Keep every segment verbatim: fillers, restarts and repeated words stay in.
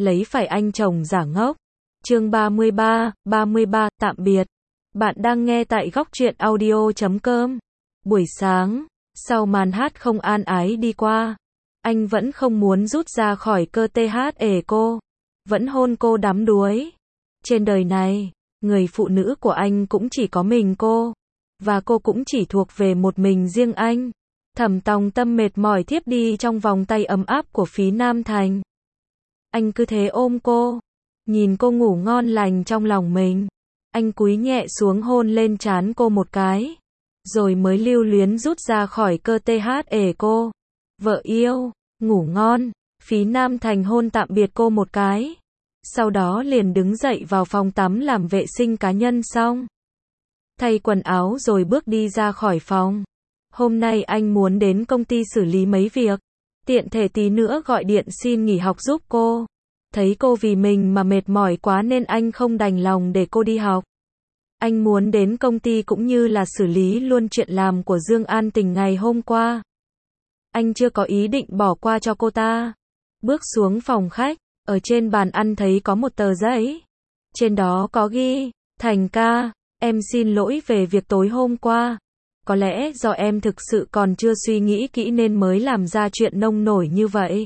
lấy phải anh chồng giả ngốc. Chương ba mươi ba, ba mươi ba, tạm biệt. Bạn đang nghe tại góc truyện audio chấm com. Buổi sáng, sau màn hát không an ái đi qua, anh vẫn không muốn rút ra khỏi cơ thể ể cô, vẫn hôn cô đắm đuối. Trên đời này, người phụ nữ của anh cũng chỉ có mình cô, và cô cũng chỉ thuộc về một mình riêng anh. Thẩm Tòng Tâm mệt mỏi thiếp đi trong vòng tay ấm áp của Phí Nam Thành. Anh cứ thế ôm cô, nhìn cô ngủ ngon lành trong lòng mình. Anh cúi nhẹ xuống hôn lên trán cô một cái, rồi mới lưu luyến rút ra khỏi cơ thể ể cô. Vợ yêu, ngủ ngon. Phí Nam Thành hôn tạm biệt cô một cái, sau đó liền đứng dậy vào phòng tắm làm vệ sinh cá nhân xong, thay quần áo rồi bước đi ra khỏi phòng. Hôm nay anh muốn đến công ty xử lý mấy việc, tiện thể tí nữa gọi điện xin nghỉ học giúp cô. Thấy cô vì mình mà mệt mỏi quá nên anh không đành lòng để cô đi học. Anh muốn đến công ty cũng như là xử lý luôn chuyện làm của Dương An Tình ngày hôm qua. Anh chưa có ý định bỏ qua cho cô ta. Bước xuống phòng khách, ở trên bàn ăn thấy có một tờ giấy. Trên đó có ghi, Thành ca, em xin lỗi về việc tối hôm qua. Có lẽ do em thực sự còn chưa suy nghĩ kỹ nên mới làm ra chuyện nông nổi như vậy.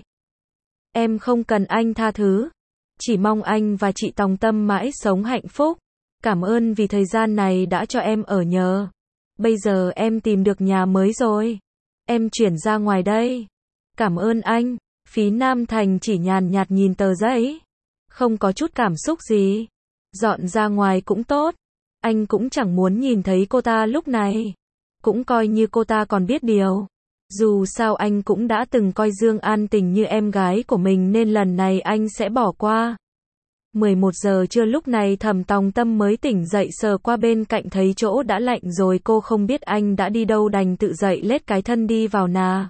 Em không cần anh tha thứ. Chỉ mong anh và chị Tòng Tâm mãi sống hạnh phúc. Cảm ơn vì thời gian này đã cho em ở nhờ. Bây giờ em tìm được nhà mới rồi. Em chuyển ra ngoài đây. Cảm ơn anh. Phí Nam Thành chỉ nhàn nhạt nhìn tờ giấy, không có chút cảm xúc gì. Dọn ra ngoài cũng tốt. Anh cũng chẳng muốn nhìn thấy cô ta lúc này. Cũng coi như cô ta còn biết điều. Dù sao anh cũng đã từng coi Dương An Tình như em gái của mình nên lần này anh sẽ bỏ qua. mười một giờ trưa lúc này Thẩm Tòng Tâm mới tỉnh dậy, sờ qua bên cạnh thấy chỗ đã lạnh rồi, cô không biết anh đã đi đâu đành tự dậy lết cái thân đi vào nà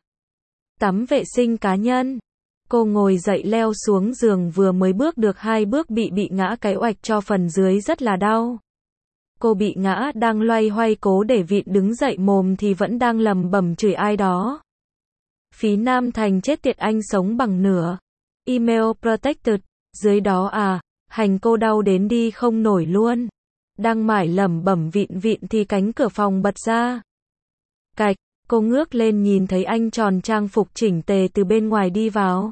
tắm vệ sinh cá nhân. Cô ngồi dậy leo xuống giường, vừa mới bước được hai bước bị bị ngã cái oạch cho phần dưới rất là đau. Cô bị ngã đang loay hoay cố để vịn đứng dậy, mồm thì vẫn đang lầm bầm chửi ai đó. Phí Nam Thành chết tiệt, anh sống bằng nửa email protected, dưới đó à, hành cô đau đến đi không nổi luôn. Đang mải lẩm bẩm vịn vịn thì cánh cửa phòng bật ra. Cạch, cô ngước lên nhìn thấy anh tròn trang phục chỉnh tề từ bên ngoài đi vào.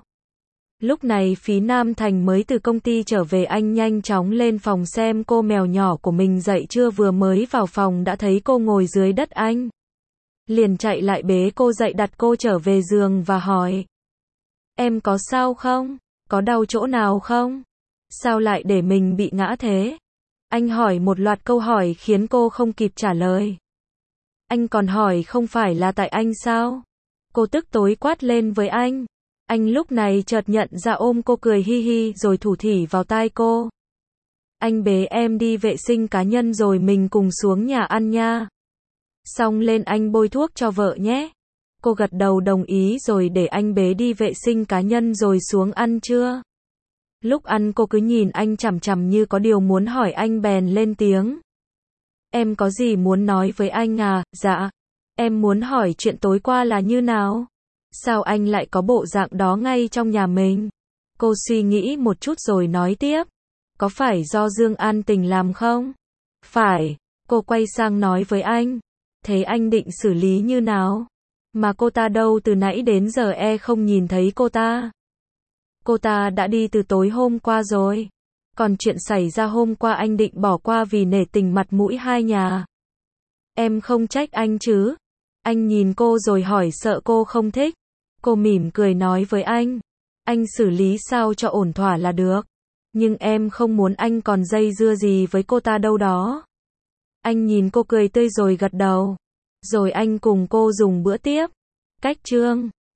Lúc này Phí Nam Thành mới từ công ty trở về, anh nhanh chóng lên phòng xem cô mèo nhỏ của mình dậy chưa, vừa mới vào phòng đã thấy cô ngồi dưới đất, anh liền chạy lại bế cô dậy, đặt cô trở về giường và hỏi: Em có sao không? Có đau chỗ nào không? Sao lại để mình bị ngã thế? Anh hỏi một loạt câu hỏi khiến cô không kịp trả lời. Anh còn hỏi không phải là tại anh sao? Cô tức tối quát lên với anh. Anh lúc này chợt nhận ra, ôm cô cười hi hi rồi thủ thỉ vào tai cô. Anh bế em đi vệ sinh cá nhân rồi mình cùng xuống nhà ăn nha. Xong lên anh bôi thuốc cho vợ nhé. Cô gật đầu đồng ý rồi để anh bế đi vệ sinh cá nhân rồi xuống ăn trưa. Lúc ăn cô cứ nhìn anh chằm chằm như có điều muốn hỏi, anh bèn lên tiếng. Em có gì muốn nói với anh à? Dạ. Em muốn hỏi chuyện tối qua là như nào? Sao anh lại có bộ dạng đó ngay trong nhà mình? Cô suy nghĩ một chút rồi nói tiếp. Có phải do Dương An Tình làm không? Phải. Cô quay sang nói với anh. Thế anh định xử lý như nào? Mà cô ta đâu, từ nãy đến giờ e không nhìn thấy cô ta. Cô ta đã đi từ tối hôm qua rồi. Còn chuyện xảy ra hôm qua anh định bỏ qua vì nể tình mặt mũi hai nhà. Em không trách anh chứ? Anh nhìn cô rồi hỏi, sợ cô không thích. Cô mỉm cười nói với anh. Anh xử lý sao cho ổn thỏa là được. Nhưng em không muốn anh còn dây dưa gì với cô ta đâu đó. Anh nhìn cô cười tươi rồi gật đầu. Rồi anh cùng cô dùng bữa tiếp. Cách chương